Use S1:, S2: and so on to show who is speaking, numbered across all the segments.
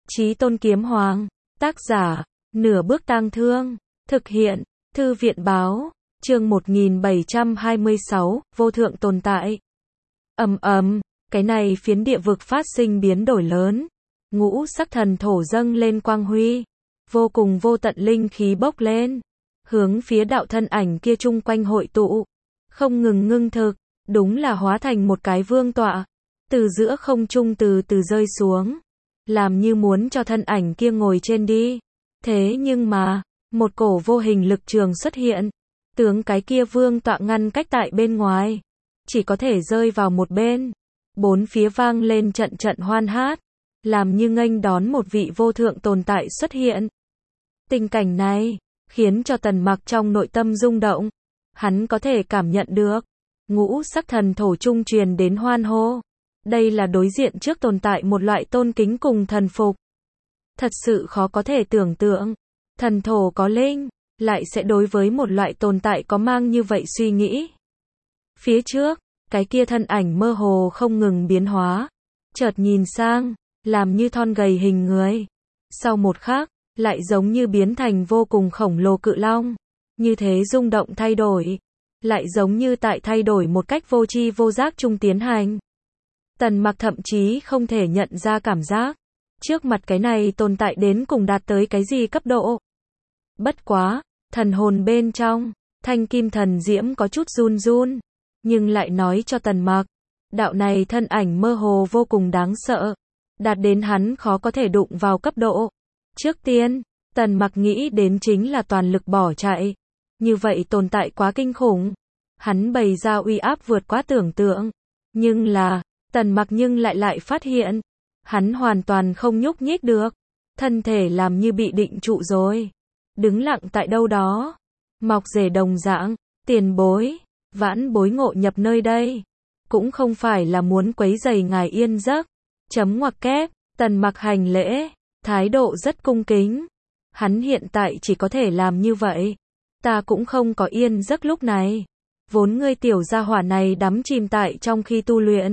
S1: Chí Tôn Kiếm Hoàng, tác giả, Nửa Bước Tang Thương, thực hiện, Thư viện báo, chương 1726, vô thượng tồn tại. Cái này phiến địa vực phát sinh biến đổi lớn, ngũ sắc thần thổ dâng lên quang huy, vô cùng vô tận linh khí bốc lên, hướng phía đạo thân ảnh kia chung quanh hội tụ, không ngừng ngưng thực, đúng là hóa thành một cái vương tọa, từ giữa không trung từ từ rơi xuống, làm như muốn cho thân ảnh kia ngồi trên đi. Thế nhưng mà, một cổ vô hình lực trường xuất hiện, tướng cái kia vương tọa ngăn cách tại bên ngoài, chỉ có thể rơi vào một bên. Bốn phía vang lên trận trận hoan hát, làm như nghênh đón một vị vô thượng tồn tại xuất hiện. Tình cảnh này, khiến cho Tần Mặc trong nội tâm rung động. Hắn có thể cảm nhận được, ngũ sắc thần thổ trung truyền đến hoan hô. Đây là đối diện trước tồn tại một loại tôn kính cùng thần phục. Thật sự khó có thể tưởng tượng, thần thổ có linh, lại sẽ đối với một loại tồn tại có mang như vậy suy nghĩ. Phía trước, cái kia thân ảnh mơ hồ không ngừng biến hóa, chợt nhìn sang, làm như thon gầy hình người. Sau một khắc, lại giống như biến thành vô cùng khổng lồ cự long, như thế rung động thay đổi, lại giống như tại thay đổi một cách vô tri vô giác trung tiến hành. Tần Mặc thậm chí không thể nhận ra cảm giác, trước mặt cái này tồn tại đến cùng đạt tới cái gì cấp độ. Bất quá, thần hồn bên trong, thanh kim thần diễm có chút run run, nhưng lại nói cho Tần Mặc, đạo này thân ảnh mơ hồ vô cùng đáng sợ, đạt đến hắn khó có thể đụng vào cấp độ. Trước tiên, Tần Mặc nghĩ đến chính là toàn lực bỏ chạy. Như vậy tồn tại quá kinh khủng, hắn bày ra uy áp vượt quá tưởng tượng. Nhưng là, Tần Mặc lại phát hiện, hắn hoàn toàn không nhúc nhích được, thân thể làm như bị định trụ rồi, đứng lặng tại đâu đó. Mọc rể đồng dạng, tiền bối, vãn bối ngộ nhập nơi đây, cũng không phải là muốn quấy rầy ngài yên giấc. Chấm ngoặc kép, Tần Mặc hành lễ, thái độ rất cung kính. Hắn hiện tại chỉ có thể làm như vậy. Ta cũng không có yên giấc lúc này. Vốn ngươi tiểu gia hỏa này đắm chìm tại trong khi tu luyện,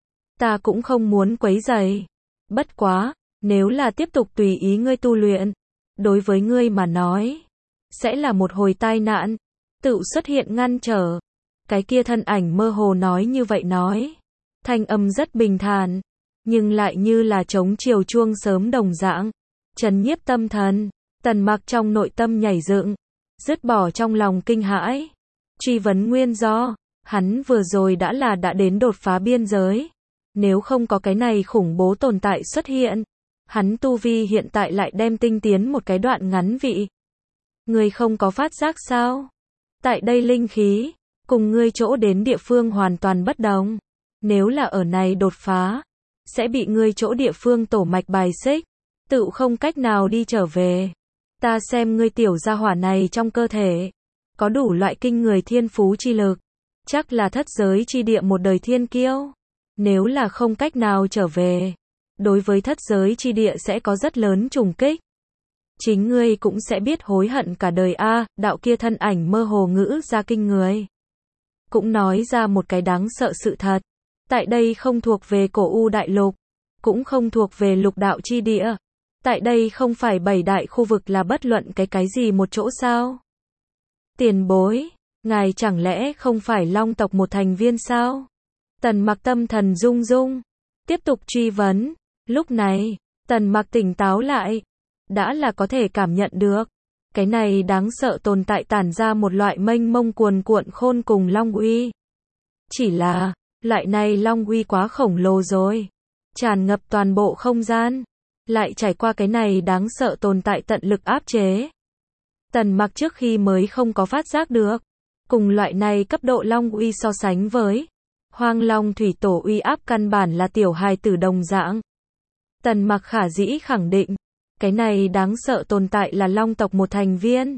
S1: ta cũng không muốn quấy rầy. Bất quá, nếu là tiếp tục tùy ý ngươi tu luyện, đối với ngươi mà nói, sẽ là một hồi tai nạn, tự xuất hiện ngăn trở. Cái kia thân ảnh mơ hồ nói như vậy nói. Thanh âm rất bình thản, nhưng lại như là trống chiều chuông sớm đồng dạng, trấn nhiếp tâm thần. Tần Mặc trong nội tâm nhảy dựng, dứt bỏ trong lòng kinh hãi, truy vấn nguyên do. Hắn vừa rồi đã đến đột phá biên giới. Nếu không có cái này khủng bố tồn tại xuất hiện, hắn tu vi hiện tại lại đem tinh tiến một cái đoạn ngắn vị. Ngươi không có phát giác sao? Tại đây linh khí, cùng ngươi chỗ đến địa phương hoàn toàn bất đồng. Nếu là ở này đột phá, sẽ bị ngươi chỗ địa phương tổ mạch bài xích, tự không cách nào đi trở về. Ta xem ngươi tiểu gia hỏa này trong cơ thể, có đủ loại kinh người thiên phú chi lực, chắc là thất giới chi địa một đời thiên kiêu. Nếu là không cách nào trở về, đối với thất giới chi địa sẽ có rất lớn trùng kích. Chính ngươi cũng sẽ biết hối hận cả đời a. Đạo kia thân ảnh mơ hồ ngữ ra kinh người, cũng nói ra một cái đáng sợ sự thật. Tại đây không thuộc về cổ u đại lục, cũng không thuộc về lục đạo chi địa. Tại đây không phải bảy đại khu vực là bất luận cái gì một chỗ sao? Tiền bối, ngài chẳng lẽ không phải Long tộc một thành viên sao? Tần Mặc tâm thần rung rung, tiếp tục truy vấn. Lúc này, Tần Mặc tỉnh táo lại, đã là có thể cảm nhận được, cái này đáng sợ tồn tại tản ra một loại mênh mông cuồn cuộn khôn cùng long uy. Chỉ là, loại này long uy quá khổng lồ rồi, tràn ngập toàn bộ không gian, lại trải qua cái này đáng sợ tồn tại tận lực áp chế. Tần Mặc trước khi mới không có phát giác được, cùng loại này cấp độ long uy so sánh với Hoang Long thủy tổ uy áp căn bản là tiểu hài tử đồng dạng. Tần Mặc khả dĩ khẳng định, cái này đáng sợ tồn tại là Long tộc một thành viên,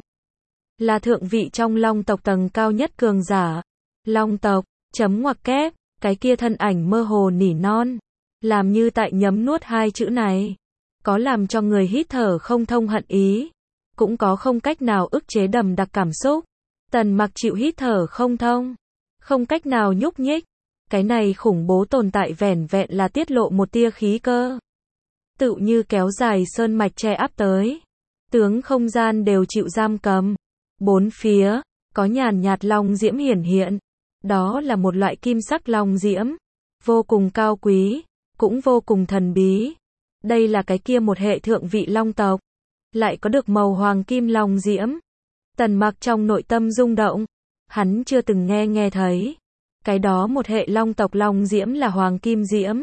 S1: là thượng vị trong Long tộc tầng cao nhất cường giả. Long tộc, chấm ngoặc kép, cái kia thân ảnh mơ hồ nỉ non, làm như tại nhấm nuốt hai chữ này, có làm cho người hít thở không thông hận ý, cũng có không cách nào ức chế đầm đặc cảm xúc. Tần Mặc chịu hít thở không thông, không cách nào nhúc nhích. Cái này khủng bố tồn tại vẻn vẹn là tiết lộ một tia khí cơ, tựu như kéo dài sơn mạch che áp tới. Tướng không gian đều chịu giam cầm. Bốn phía, có nhàn nhạt long diễm hiển hiện. Đó là một loại kim sắc long diễm. Vô cùng cao quý, cũng vô cùng thần bí. Đây là cái kia một hệ thượng vị long tộc. Lại có được màu hoàng kim long diễm. Tần Mặc trong nội tâm rung động. Hắn chưa từng nghe thấy. Cái đó một hệ long tộc long diễm là hoàng kim diễm.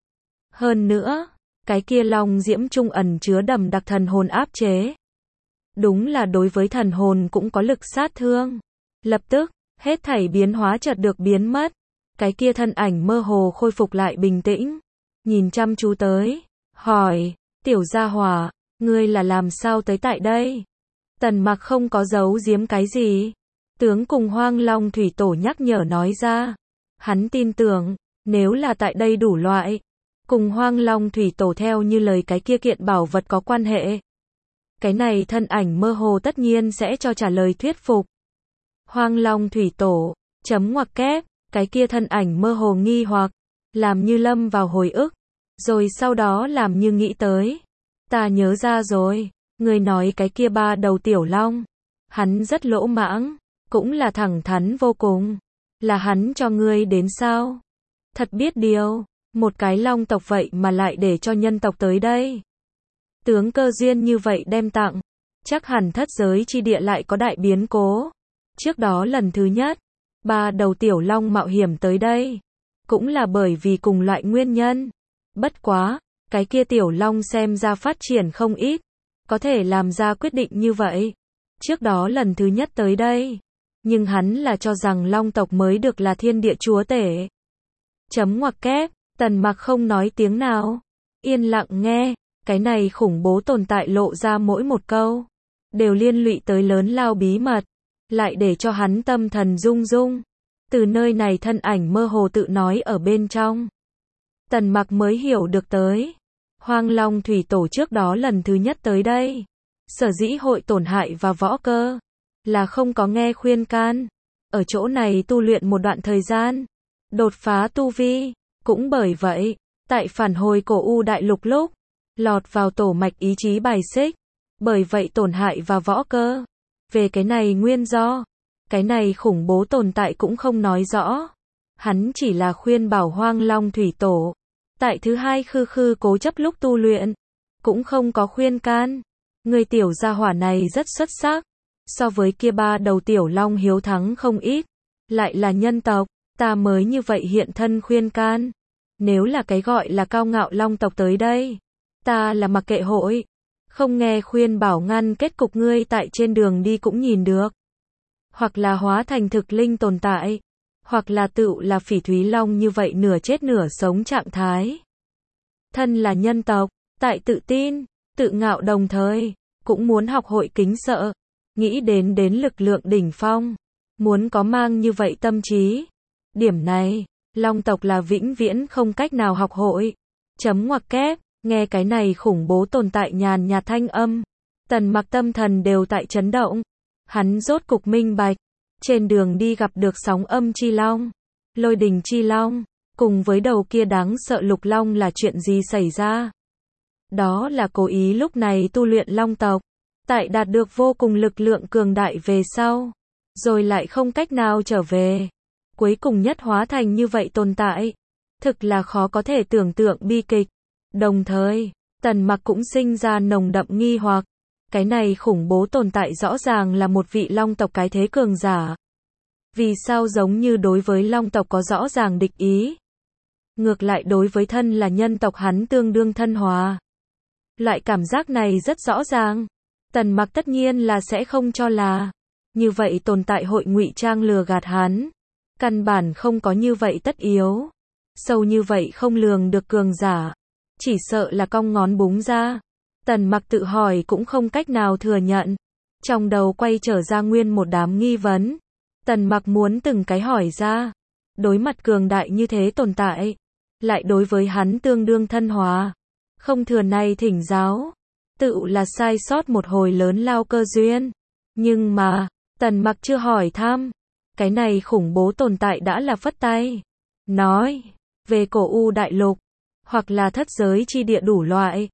S1: Hơn nữa, cái kia long diễm trung ẩn chứa đậm đặc thần hồn áp chế. Đúng là đối với thần hồn cũng có lực sát thương. Lập tức, hết thảy biến hóa chợt được biến mất. Cái kia thân ảnh mơ hồ khôi phục lại bình tĩnh. Nhìn chăm chú tới, hỏi, tiểu gia hỏa, ngươi là làm sao tới tại đây? Tần Mặc không có giấu giếm cái gì. Tướng cùng Hoang Long Thủy Tổ nhắc nhở nói ra. Hắn tin tưởng, nếu là tại đây đủ loại, cùng Hoang Long Thủy Tổ theo như lời cái kia kiện bảo vật có quan hệ. Cái này thân ảnh mơ hồ tất nhiên sẽ cho trả lời thuyết phục. Hoang Long Thủy Tổ, chấm ngoặc kép, cái kia thân ảnh mơ hồ nghi hoặc, làm như lâm vào hồi ức, rồi sau đó làm như nghĩ tới. Ta nhớ ra rồi, người nói cái kia ba đầu tiểu long, hắn rất lỗ mãng, cũng là thẳng thắn vô cùng, là hắn cho ngươi đến sao? Thật biết điều, một cái long tộc vậy mà lại để cho nhân tộc tới đây. Tướng cơ duyên như vậy đem tặng, chắc hẳn thất giới chi địa lại có đại biến cố. Trước đó lần thứ nhất, ba đầu tiểu long mạo hiểm tới đây, cũng là bởi vì cùng loại nguyên nhân. Bất quá, cái kia tiểu long xem ra phát triển không ít, có thể làm ra quyết định như vậy. Trước đó lần thứ nhất tới đây, nhưng hắn là cho rằng long tộc mới được là thiên địa chúa tể. Chấm ngoặc kép, Tần Mặc không nói tiếng nào, yên lặng nghe, cái này khủng bố tồn tại lộ ra mỗi một câu, đều liên lụy tới lớn lao bí mật, lại để cho hắn tâm thần rung rung. Từ nơi này thân ảnh mơ hồ tự nói ở bên trong. Tần Mặc mới hiểu được tới. Hoang Long Thủy Tổ trước đó lần thứ nhất tới đây. Sở dĩ hội tổn hại và võ cơ. Là không có nghe khuyên can. Ở chỗ này tu luyện một đoạn thời gian. Đột phá tu vi. Cũng bởi vậy, tại phản hồi cổ U đại lục lúc. Lọt vào tổ mạch ý chí bài xích. Bởi vậy tổn hại và võ cơ. Về cái này nguyên do. Cái này khủng bố tồn tại cũng không nói rõ. Hắn chỉ là khuyên bảo Hoang Long Thủy Tổ. Tại thứ hai khư cố chấp lúc tu luyện. Cũng không có khuyên can. Người tiểu gia hỏa này rất xuất sắc. So với kia ba đầu tiểu long hiếu thắng không ít. Lại là nhân tộc. Ta mới như vậy hiện thân khuyên can. Nếu là cái gọi là cao ngạo long tộc tới đây. Ta là mặc kệ hội. Không nghe khuyên bảo ngăn kết cục ngươi tại trên đường đi cũng nhìn được. Hoặc là hóa thành thực linh tồn tại. Hoặc là tựu là Phỉ Thúy Long như vậy nửa chết nửa sống trạng thái. Thân là nhân tộc, tại tự tin, tự ngạo đồng thời, cũng muốn học hội kính sợ, nghĩ đến lực lượng đỉnh phong, muốn có mang như vậy tâm trí. Điểm này, Long tộc là vĩnh viễn không cách nào học hội. Chấm ngoặc kép, nghe cái này khủng bố tồn tại nhàn nhạt thanh âm, Tần Mặc tâm thần đều tại chấn động. Hắn rốt cục minh bạch, trên đường đi gặp được sóng âm chi long, lôi đình chi long, cùng với đầu kia đáng sợ lục long là chuyện gì xảy ra. Đó là cố ý lúc này tu luyện long tộc, tại đạt được vô cùng lực lượng cường đại về sau, rồi lại không cách nào trở về. Cuối cùng nhất hóa thành như vậy tồn tại, thực là khó có thể tưởng tượng bi kịch. Đồng thời, Tần Mặc cũng sinh ra nồng đậm nghi hoặc. Cái này khủng bố tồn tại rõ ràng là một vị long tộc cái thế cường giả. Vì sao giống như đối với long tộc có rõ ràng địch ý? Ngược lại đối với thân là nhân tộc hắn tương đương thân hòa. Loại cảm giác này rất rõ ràng. Tần Mặc tất nhiên là sẽ không cho là như vậy tồn tại hội ngụy trang lừa gạt hắn. Căn bản không có như vậy tất yếu. Sâu như vậy không lường được cường giả. Chỉ sợ là cong ngón búng ra. Tần Mặc tự hỏi cũng không cách nào thừa nhận. Trong đầu quay trở ra nguyên một đám nghi vấn. Tần Mặc muốn từng cái hỏi ra. Đối mặt cường đại như thế tồn tại. Lại đối với hắn tương đương thân hòa. Không thừa này thỉnh giáo. Tự là sai sót một hồi lớn lao cơ duyên. Nhưng mà, Tần Mặc chưa hỏi thăm. Cái này khủng bố tồn tại đã là phất tay. Nói, về cổ U đại lục. Hoặc là thất giới chi địa đủ loại.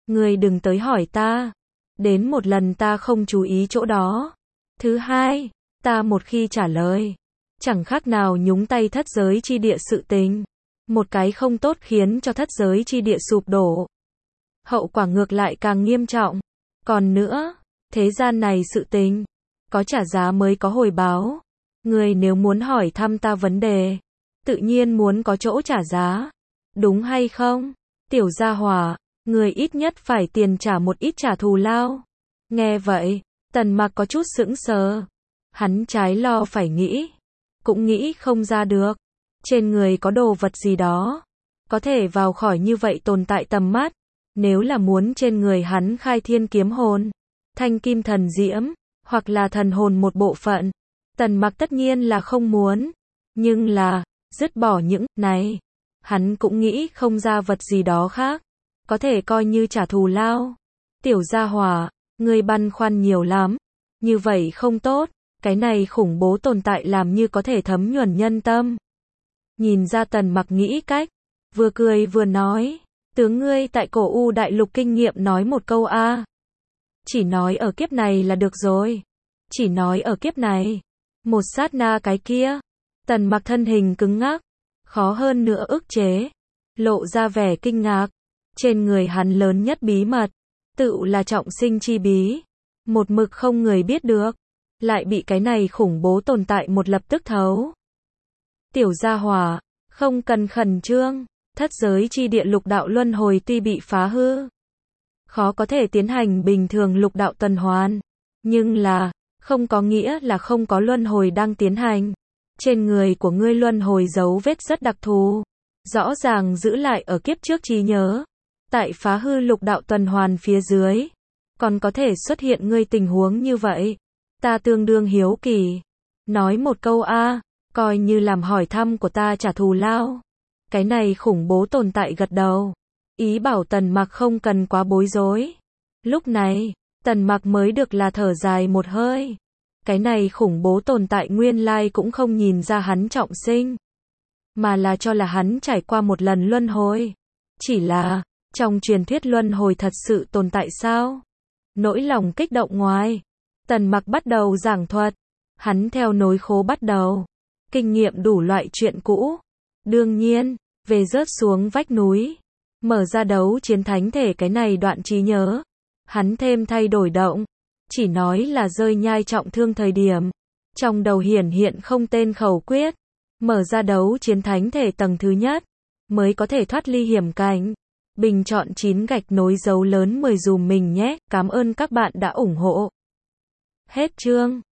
S1: Ngươi đừng tới hỏi ta. Đến một lần ta không chú ý chỗ đó. Thứ hai, ta một khi trả lời, chẳng khác nào nhúng tay thất giới chi địa sự tình. Một cái không tốt khiến cho thất giới chi địa sụp đổ. Hậu quả ngược lại càng nghiêm trọng. Còn nữa, thế gian này sự tình, có trả giá mới có hồi báo. Ngươi nếu muốn hỏi thăm ta vấn đề, tự nhiên muốn có chỗ trả giá. Đúng hay không? Tiểu gia hỏa, ngươi ít nhất phải tiền trả một ít trả thù lao. Nghe vậy, Tần Mặc có chút sững sờ. Hắn trái lo phải nghĩ, cũng nghĩ không ra được. Trên người có đồ vật gì đó, có thể vào khỏi như vậy tồn tại tầm mắt. Nếu là muốn trên người hắn khai thiên kiếm hồn, thanh kim thần diễm, hoặc là thần hồn một bộ phận, Tần Mặc tất nhiên là không muốn. Nhưng là, dứt bỏ những này, hắn cũng nghĩ không ra vật gì đó khác, có thể coi như trả thù lao. Tiểu gia hỏa, ngươi băn khoăn nhiều lắm, như vậy không tốt, cái này khủng bố tồn tại làm như có thể thấm nhuần nhân tâm. Nhìn ra Tần Mặc nghĩ cách, vừa cười vừa nói, tướng ngươi tại cổ U đại lục kinh nghiệm nói một câu a. Chỉ nói ở kiếp này là được rồi. Chỉ nói ở kiếp này. Một sát na cái kia, Tần Mặc thân hình cứng ngắc, khó hơn nữa ức chế, lộ ra vẻ kinh ngạc. Trên người hắn lớn nhất bí mật, tựu là trọng sinh chi bí, một mực không người biết được, lại bị cái này khủng bố tồn tại một lập tức thấu. Tiểu gia hỏa, không cần khẩn trương, thất giới chi địa lục đạo luân hồi tuy bị phá hư, khó có thể tiến hành bình thường lục đạo tuần hoàn, nhưng là, không có nghĩa là không có luân hồi đang tiến hành. Trên người của ngươi luân hồi dấu vết rất đặc thù, rõ ràng giữ lại ở kiếp trước trí nhớ. Tại phá hư lục đạo tuần hoàn phía dưới, còn có thể xuất hiện ngươi tình huống như vậy. Ta tương đương hiếu kỳ. Nói một câu a, coi như làm hỏi thăm của ta trả thù lao. Cái này khủng bố tồn tại gật đầu, ý bảo Tần Mặc không cần quá bối rối. Lúc này, Tần Mặc mới được là thở dài một hơi. Cái này khủng bố tồn tại nguyên lai cũng không nhìn ra hắn trọng sinh, mà là cho là hắn trải qua một lần luân hồi. Chỉ là, trong truyền thuyết luân hồi thật sự tồn tại sao? Nỗi lòng kích động ngoài, Tần Mặc bắt đầu giảng thuật. Hắn theo nối khố bắt đầu, kinh nghiệm đủ loại chuyện cũ. Đương nhiên, về rớt xuống vách núi, mở ra đấu chiến thánh thể cái này đoạn trí nhớ, hắn thêm thay đổi động, chỉ nói là rơi nhai trọng thương thời điểm, trong đầu hiển hiện không tên khẩu quyết, mở ra đấu chiến thánh thể tầng thứ nhất, mới có thể thoát ly hiểm cảnh. Bình chọn 9 gạch nối dấu lớn 10 dùm mình nhé, cảm ơn các bạn đã ủng hộ. Hết chương.